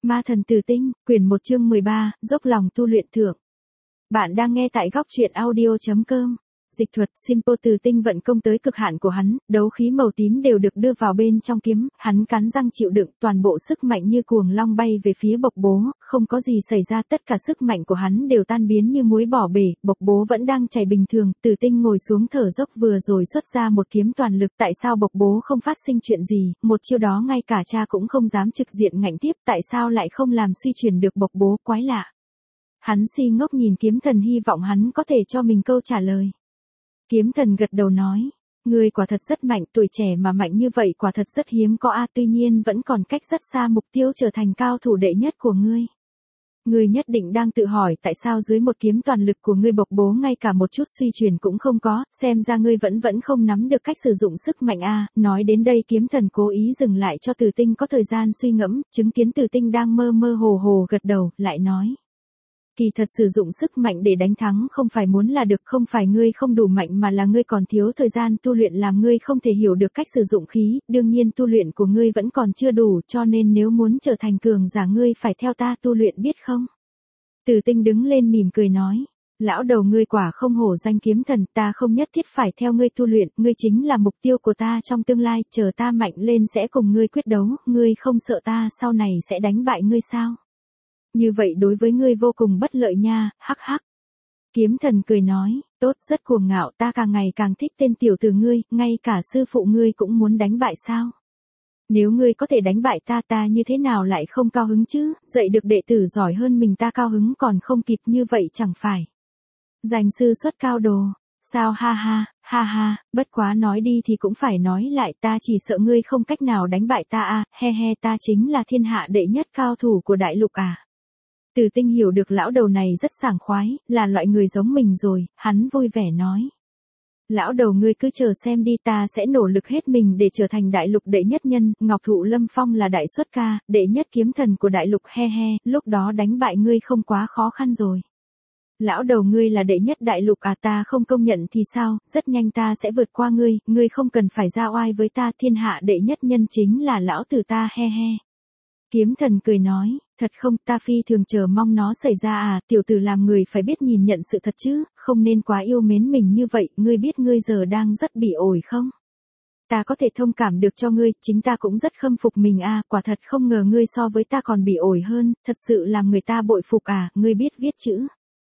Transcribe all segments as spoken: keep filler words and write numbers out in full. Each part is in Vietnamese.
Ma thần tử tinh, quyển một chương mười ba, dốc lòng tu luyện thượng. Bạn đang nghe tại góc truyện audio chấm com. Dịch thuật, Simple tử tinh vận công tới cực hạn của hắn, đấu khí màu tím đều được đưa vào bên trong kiếm, hắn cắn răng chịu đựng, toàn bộ sức mạnh như cuồng long bay về phía Bộc Bố, không có gì xảy ra, tất cả sức mạnh của hắn đều tan biến như muối bỏ bể, Bộc Bố vẫn đang chảy bình thường, tử tinh ngồi xuống thở dốc vừa rồi xuất ra một kiếm toàn lực, tại sao Bộc Bố không phát sinh chuyện gì, một chiêu đó ngay cả cha cũng không dám trực diện ngạnh tiếp, tại sao lại không làm suy chuyển được Bộc Bố, quái lạ. Hắn si ngốc nhìn kiếm thần hy vọng hắn có thể cho mình câu trả lời. Kiếm thần gật đầu nói, ngươi quả thật rất mạnh, tuổi trẻ mà mạnh như vậy quả thật rất hiếm có a, tuy nhiên vẫn còn cách rất xa mục tiêu trở thành cao thủ đệ nhất của ngươi. Ngươi nhất định đang tự hỏi tại sao dưới một kiếm toàn lực của ngươi Bộc Bố ngay cả một chút suy chuyển cũng không có, xem ra ngươi vẫn vẫn không nắm được cách sử dụng sức mạnh a. Nói đến đây kiếm thần cố ý dừng lại cho Tử Tinh có thời gian suy ngẫm, chứng kiến Tử Tinh đang mơ mơ hồ hồ gật đầu, lại nói. Kỳ thật sử dụng sức mạnh để đánh thắng không phải muốn là được, không phải ngươi không đủ mạnh mà là ngươi còn thiếu thời gian tu luyện, làm ngươi không thể hiểu được cách sử dụng khí, đương nhiên tu luyện của ngươi vẫn còn chưa đủ, cho nên nếu muốn trở thành cường giả ngươi phải theo ta tu luyện biết không? Tử Tinh đứng lên mỉm cười nói, lão đầu ngươi quả không hổ danh kiếm thần, ta không nhất thiết phải theo ngươi tu luyện, ngươi chính là mục tiêu của ta trong tương lai, chờ ta mạnh lên sẽ cùng ngươi quyết đấu, ngươi không sợ ta sau này sẽ đánh bại ngươi sao? Như vậy đối với ngươi vô cùng bất lợi nha, hắc hắc. Kiếm thần cười nói, tốt, rất cuồng ngạo, ta càng ngày càng thích tên tiểu tử ngươi, ngay cả sư phụ ngươi cũng muốn đánh bại sao? Nếu ngươi có thể đánh bại ta ta như thế nào lại không cao hứng chứ, dạy được đệ tử giỏi hơn mình ta cao hứng còn không kịp, như vậy chẳng phải. Giành sư xuất cao đồ, sao ha ha, ha ha, bất quá nói đi thì cũng phải nói lại, ta chỉ sợ ngươi không cách nào đánh bại ta à, he he, ta chính là thiên hạ đệ nhất cao thủ của đại lục à. Tử Tinh hiểu được lão đầu này rất sảng khoái, là loại người giống mình rồi, hắn vui vẻ nói. Lão đầu ngươi cứ chờ xem đi, ta sẽ nỗ lực hết mình để trở thành đại lục đệ nhất nhân, Ngọc Thụ Lâm Phong là đại xuất ca, đệ nhất kiếm thần của đại lục, he he, lúc đó đánh bại ngươi không quá khó khăn rồi. Lão đầu ngươi là đệ nhất đại lục à, ta không công nhận thì sao, rất nhanh ta sẽ vượt qua ngươi, ngươi không cần phải ra oai với ta, thiên hạ đệ nhất nhân chính là lão tử ta, he he. Kiếm thần cười nói, thật không, ta phi thường chờ mong nó xảy ra à, tiểu tử làm người phải biết nhìn nhận sự thật chứ, không nên quá yêu mến mình như vậy, ngươi biết ngươi giờ đang rất bị ổi không? Ta có thể thông cảm được cho ngươi, chính ta cũng rất khâm phục mình à, quả thật không ngờ ngươi so với ta còn bị ổi hơn, thật sự làm người ta bội phục à, ngươi biết viết chữ.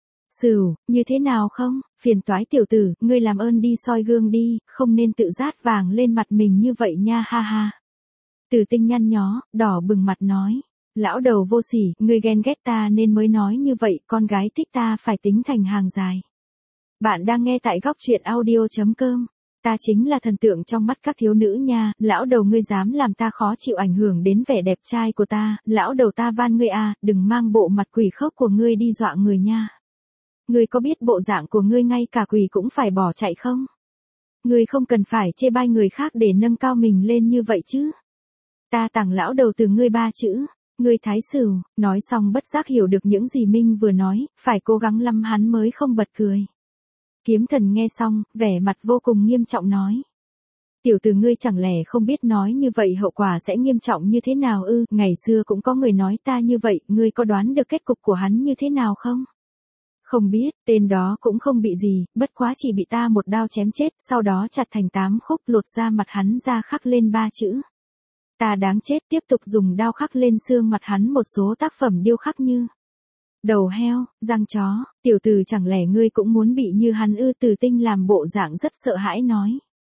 Sửu, như thế nào không, phiền toái tiểu tử, ngươi làm ơn đi soi gương đi, không nên tự rát vàng lên mặt mình như vậy nha, ha ha. Tử Tinh nhăn nhó, đỏ bừng mặt nói, lão đầu vô sỉ, ngươi ghen ghét ta nên mới nói như vậy, con gái thích ta phải tính thành hàng dài. Bạn đang nghe tại góc truyện audio chấm com, ta chính là thần tượng trong mắt các thiếu nữ nha, lão đầu ngươi dám làm ta khó chịu ảnh hưởng đến vẻ đẹp trai của ta, lão đầu ta van ngươi à, đừng mang bộ mặt quỷ khốc của ngươi đi dọa người nha. Ngươi có biết bộ dạng của ngươi ngay cả quỷ cũng phải bỏ chạy không? Ngươi không cần phải chê bai người khác để nâng cao mình lên như vậy chứ. Ta tặng lão đầu từ ngươi ba chữ, ngươi thái sửu, nói xong bất giác hiểu được những gì Minh vừa nói, phải cố gắng lắm hắn mới không bật cười. Kiếm thần nghe xong, vẻ mặt vô cùng nghiêm trọng nói. Tiểu tử ngươi chẳng lẽ không biết nói như vậy hậu quả sẽ nghiêm trọng như thế nào ư, ngày xưa cũng có người nói ta như vậy, ngươi có đoán được kết cục của hắn như thế nào không? Không biết, tên đó cũng không bị gì, bất quá chỉ bị ta một đao chém chết, sau đó chặt thành tám khúc, lột ra mặt hắn ra khắc lên ba chữ. Ta đáng chết, tiếp tục dùng đao khắc lên xương mặt hắn một số tác phẩm điêu khắc như đầu heo, răng chó, tiểu tử chẳng lẽ ngươi cũng muốn bị như hắn ư, Tử Tinh làm bộ dạng rất sợ hãi nói.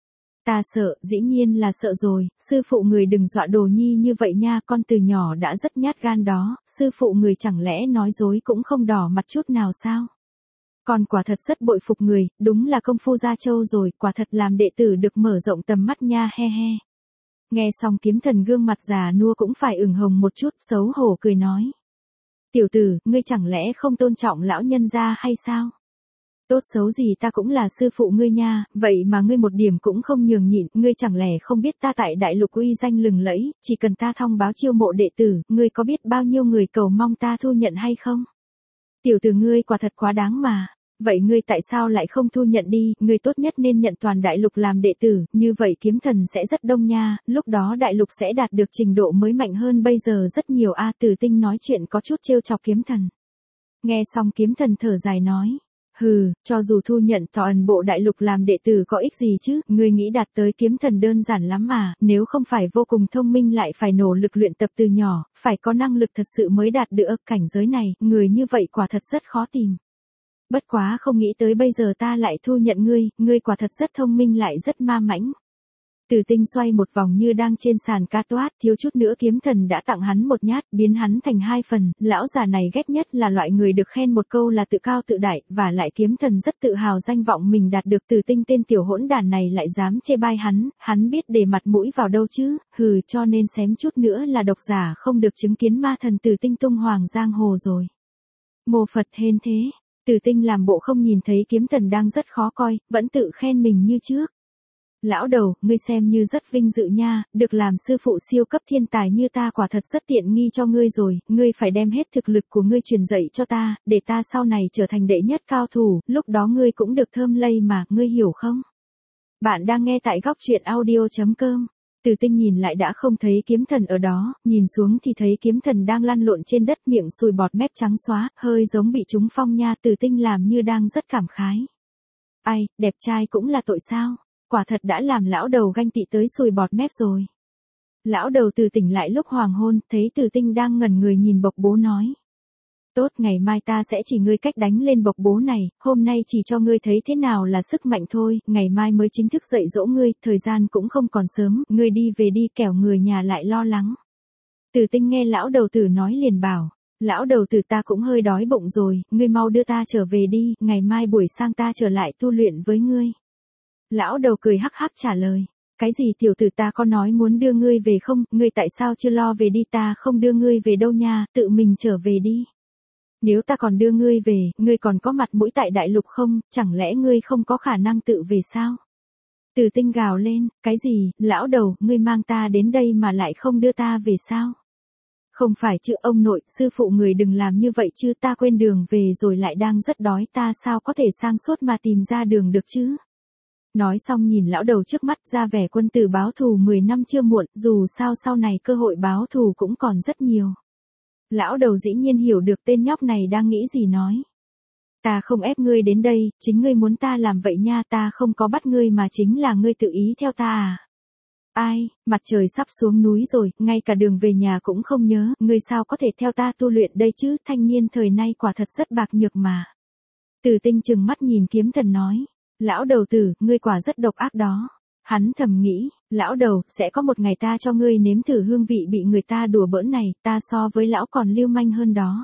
Ta sợ, dĩ nhiên là sợ rồi, sư phụ người đừng dọa đồ nhi như vậy nha, con từ nhỏ đã rất nhát gan đó, sư phụ người chẳng lẽ nói dối cũng không đỏ mặt chút nào sao? Con quả thật rất bội phục người, đúng là công phu gia châu rồi, quả thật làm đệ tử được mở rộng tầm mắt nha, he he. Nghe xong kiếm thần gương mặt già nua cũng phải ửng hồng một chút, xấu hổ cười nói. Tiểu tử, ngươi chẳng lẽ không tôn trọng lão nhân gia hay sao? Tốt xấu gì ta cũng là sư phụ ngươi nha, vậy mà ngươi một điểm cũng không nhường nhịn, ngươi chẳng lẽ không biết ta tại đại lục uy danh lừng lẫy, chỉ cần ta thông báo chiêu mộ đệ tử, ngươi có biết bao nhiêu người cầu mong ta thu nhận hay không? Tiểu tử ngươi quả thật quá đáng mà. Vậy ngươi tại sao lại không thu nhận đi, ngươi tốt nhất nên nhận toàn đại lục làm đệ tử, như vậy kiếm thần sẽ rất đông nha, lúc đó đại lục sẽ đạt được trình độ mới mạnh hơn bây giờ rất nhiều a. Tử Tinh nói chuyện có chút trêu chọc kiếm thần. Nghe xong kiếm thần thở dài nói. Hừ, cho dù thu nhận toàn bộ đại lục làm đệ tử có ích gì chứ, ngươi nghĩ đạt tới kiếm thần đơn giản lắm mà, nếu không phải vô cùng thông minh lại phải nỗ lực luyện tập từ nhỏ, phải có năng lực thật sự mới đạt được cảnh giới này, người như vậy quả thật rất khó tìm. Bất quá không nghĩ tới bây giờ ta lại thu nhận ngươi, ngươi quả thật rất thông minh lại rất ma mãnh. Tử Tinh xoay một vòng như đang trên sàn ca toát, thiếu chút nữa kiếm thần đã tặng hắn một nhát, biến hắn thành hai phần, lão già này ghét nhất là loại người được khen một câu là tự cao tự đại, và lại kiếm thần rất tự hào danh vọng mình đạt được. Tử Tinh tên tiểu hỗn đàn này lại dám chê bai hắn, hắn biết để mặt mũi vào đâu chứ, hừ, cho nên xém chút nữa là độc giả không được chứng kiến ma thần Tử Tinh tung hoàng giang hồ rồi. Mô Phật hên thế. Tử Tinh làm bộ không nhìn thấy kiếm thần đang rất khó coi, vẫn tự khen mình như trước. Lão đầu, ngươi xem như rất vinh dự nha, được làm sư phụ siêu cấp thiên tài như ta quả thật rất tiện nghi cho ngươi rồi, ngươi phải đem hết thực lực của ngươi truyền dạy cho ta, để ta sau này trở thành đệ nhất cao thủ, lúc đó ngươi cũng được thơm lây mà, ngươi hiểu không? Bạn đang nghe tại góc truyện audio chấm com. Tử Tinh nhìn lại đã không thấy kiếm thần ở đó, nhìn xuống thì thấy kiếm thần đang lăn lộn trên đất, miệng sùi bọt mép trắng xóa, hơi giống bị trúng phong nha. Tử Tinh làm như đang rất cảm khái. Ai, đẹp trai cũng là tội sao? Quả thật đã làm lão đầu ganh tị tới sùi bọt mép rồi. Lão đầu từ tỉnh lại lúc hoàng hôn, thấy Tử Tinh đang ngẩn người nhìn bộc bố nói. Tốt, ngày mai ta sẽ chỉ ngươi cách đánh lên bộc bố này, hôm nay chỉ cho ngươi thấy thế nào là sức mạnh thôi, ngày mai mới chính thức dạy dỗ ngươi, thời gian cũng không còn sớm, ngươi đi về đi kẻo người nhà lại lo lắng. Tử Tinh nghe lão đầu tử nói liền bảo, lão đầu tử ta cũng hơi đói bụng rồi, ngươi mau đưa ta trở về đi, ngày mai buổi sang ta trở lại tu luyện với ngươi. Lão đầu cười hắc hắc trả lời, cái gì tiểu tử ta có nói muốn đưa ngươi về không, ngươi tại sao chưa lo về đi, ta không đưa ngươi về đâu nha, tự mình trở về đi. Nếu ta còn đưa ngươi về, ngươi còn có mặt mũi tại đại lục không, chẳng lẽ ngươi không có khả năng tự về sao? Tử Tinh gào lên, cái gì, lão đầu, ngươi mang ta đến đây mà lại không đưa ta về sao? Không phải chứ ông nội, sư phụ người đừng làm như vậy chứ, ta quên đường về rồi lại đang rất đói, ta sao có thể sang suốt mà tìm ra đường được chứ? Nói xong nhìn lão đầu trước mắt ra vẻ quân tử báo thù mười năm chưa muộn, dù sao sau này cơ hội báo thù cũng còn rất nhiều. Lão đầu dĩ nhiên hiểu được tên nhóc này đang nghĩ gì nói. Ta không ép ngươi đến đây, chính ngươi muốn ta làm vậy nha, ta không có bắt ngươi mà chính là ngươi tự ý theo ta à. Ai, mặt trời sắp xuống núi rồi, ngay cả đường về nhà cũng không nhớ, ngươi sao có thể theo ta tu luyện đây chứ, thanh niên thời nay quả thật rất bạc nhược mà. Tử Tinh trừng mắt nhìn kiếm thần nói. Lão đầu tử, ngươi quả rất độc ác đó. Hắn thầm nghĩ, lão đầu, sẽ có một ngày ta cho ngươi nếm thử hương vị bị người ta đùa bỡn này, ta so với lão còn lưu manh hơn đó.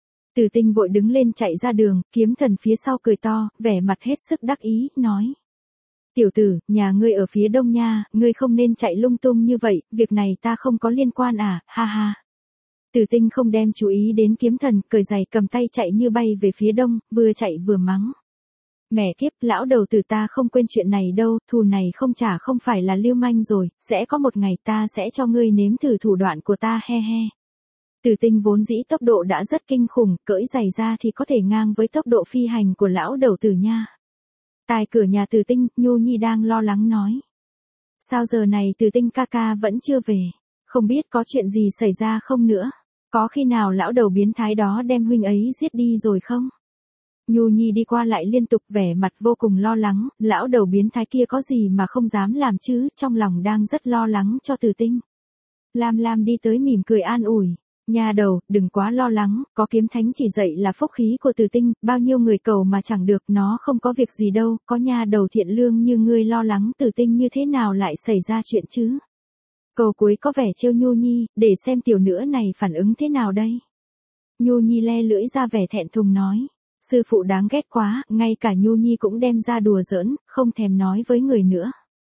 Tử Tinh vội đứng lên chạy ra đường, kiếm thần phía sau cười to, vẻ mặt hết sức đắc ý, nói. Tiểu tử, nhà ngươi ở phía đông nha, ngươi không nên chạy lung tung như vậy, việc này ta không có liên quan à, ha ha. Tử Tinh không đem chú ý đến kiếm thần, cởi giày cầm tay chạy như bay về phía đông, vừa chạy vừa mắng. Mẹ kiếp, lão đầu tử ta không quên chuyện này đâu, thù này không trả không phải là lưu manh rồi, sẽ có một ngày ta sẽ cho ngươi nếm thử thủ đoạn của ta, he he. Tử Tinh vốn dĩ tốc độ đã rất kinh khủng, cởi giày ra thì có thể ngang với tốc độ phi hành của lão đầu tử nha. Tại cửa nhà Tử Tinh, Nhu Nhi đang lo lắng nói. Sao giờ này Tử Tinh ca ca vẫn chưa về, không biết có chuyện gì xảy ra không nữa, có khi nào lão đầu biến thái đó đem huynh ấy giết đi rồi không? Nhu Nhi đi qua lại liên tục vẻ mặt vô cùng lo lắng, lão đầu biến thái kia có gì mà không dám làm chứ, trong lòng đang rất lo lắng cho Tử Tinh. Lam Lam đi tới mỉm cười an ủi, nhà đầu, đừng quá lo lắng, có kiếm thánh chỉ dạy là phúc khí của Tử Tinh, bao nhiêu người cầu mà chẳng được, nó không có việc gì đâu, có nhà đầu thiện lương như ngươi lo lắng Tử Tinh như thế nào lại xảy ra chuyện chứ. Câu cuối có vẻ trêu Nhu Nhi, để xem tiểu nữa này phản ứng thế nào đây. Nhu Nhi le lưỡi ra vẻ thẹn thùng nói. Sư phụ đáng ghét quá, ngay cả Nhu Nhi cũng đem ra đùa giỡn, không thèm nói với người nữa.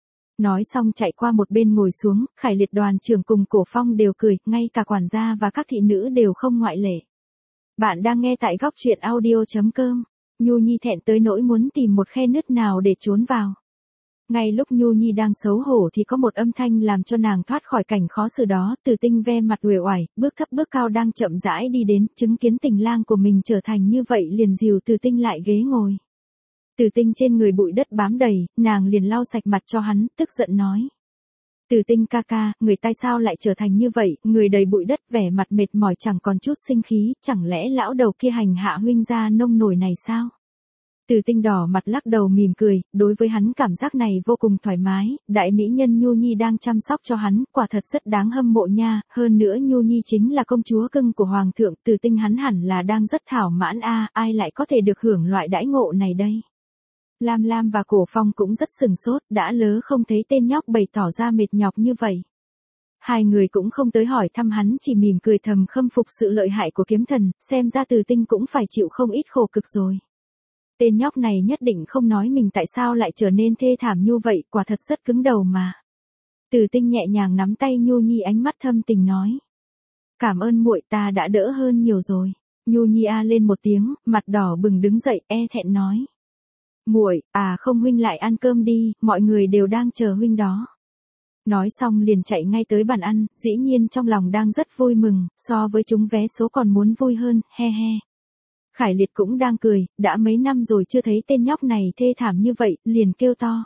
Nói xong chạy qua một bên ngồi xuống, Khải Liệt đoàn trưởng cùng Cổ Phong đều cười, ngay cả quản gia và các thị nữ đều không ngoại lệ. Bạn đang nghe tại góc truyện audio chấm com. Nhu Nhi thẹn tới nỗi muốn tìm một khe nứt nào để trốn vào. Ngay lúc Nhu Nhi đang xấu hổ thì có một âm thanh làm cho nàng thoát khỏi cảnh khó xử đó, Từ Tinh ve mặt uể oải, bước thấp bước cao đang chậm rãi đi đến, chứng kiến tình lang của mình trở thành như vậy liền dìu Từ Tinh lại ghế ngồi. Từ Tinh trên người bụi đất bám đầy, nàng liền lau sạch mặt cho hắn, tức giận nói. Từ Tinh ca ca, người tại sao lại trở thành như vậy, người đầy bụi đất vẻ mặt mệt mỏi chẳng còn chút sinh khí, chẳng lẽ lão đầu kia hành hạ huynh gia nông nổi này sao? Từ Tinh đỏ mặt lắc đầu mỉm cười, đối với hắn cảm giác này vô cùng thoải mái, đại mỹ nhân Nhu Nhi đang chăm sóc cho hắn, quả thật rất đáng hâm mộ nha, hơn nữa Nhu Nhi chính là công chúa cưng của hoàng thượng, Từ Tinh hắn hẳn là đang rất thảo mãn a, ai lại có thể được hưởng loại đãi ngộ này đây. Lam Lam và Cổ Phong cũng rất sừng sốt, đã lớ không thấy tên nhóc bày tỏ ra mệt nhọc như vậy. Hai người cũng không tới hỏi thăm hắn, chỉ mỉm cười thầm khâm phục sự lợi hại của kiếm thần, xem ra Từ Tinh cũng phải chịu không ít khổ cực rồi. Tên nhóc này nhất định không nói mình tại sao lại trở nên thê thảm như vậy, quả thật rất cứng đầu mà. Từ Tinh nhẹ nhàng nắm tay Nhu Nhi, ánh mắt thâm tình nói. Cảm ơn muội, ta đã đỡ hơn nhiều rồi. Nhu Nhi a lên một tiếng, mặt đỏ bừng đứng dậy, e thẹn nói. Muội, à không huynh lại ăn cơm đi, mọi người đều đang chờ huynh đó. Nói xong liền chạy ngay tới bàn ăn, dĩ nhiên trong lòng đang rất vui mừng, so với chúng vé số còn muốn vui hơn, he he. Khải Liệt cũng đang cười, đã mấy năm rồi chưa thấy tên nhóc này thê thảm như vậy, liền kêu to.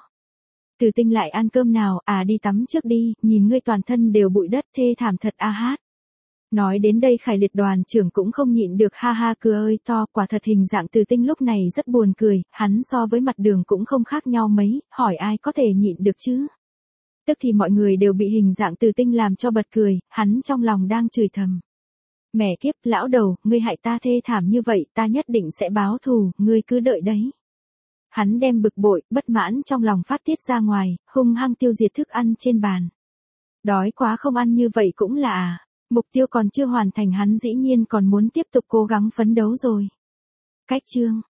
Từ Tinh lại ăn cơm nào, à đi tắm trước đi, nhìn ngươi toàn thân đều bụi đất thê thảm thật a hát. Nói đến đây Khải Liệt đoàn trưởng cũng không nhịn được ha ha cười ơi to, quả thật hình dạng Từ Tinh lúc này rất buồn cười, hắn so với mặt đường cũng không khác nhau mấy, hỏi ai có thể nhịn được chứ. Tức thì mọi người đều bị hình dạng Từ Tinh làm cho bật cười, hắn trong lòng đang chửi thầm. Mẹ kiếp, lão đầu, ngươi hại ta thê thảm như vậy, ta nhất định sẽ báo thù, ngươi cứ đợi đấy. Hắn đem bực bội, bất mãn trong lòng phát tiết ra ngoài, hung hăng tiêu diệt thức ăn trên bàn. Đói quá không ăn như vậy cũng là à. Mục tiêu còn chưa hoàn thành hắn dĩ nhiên còn muốn tiếp tục cố gắng phấn đấu rồi. Cách chương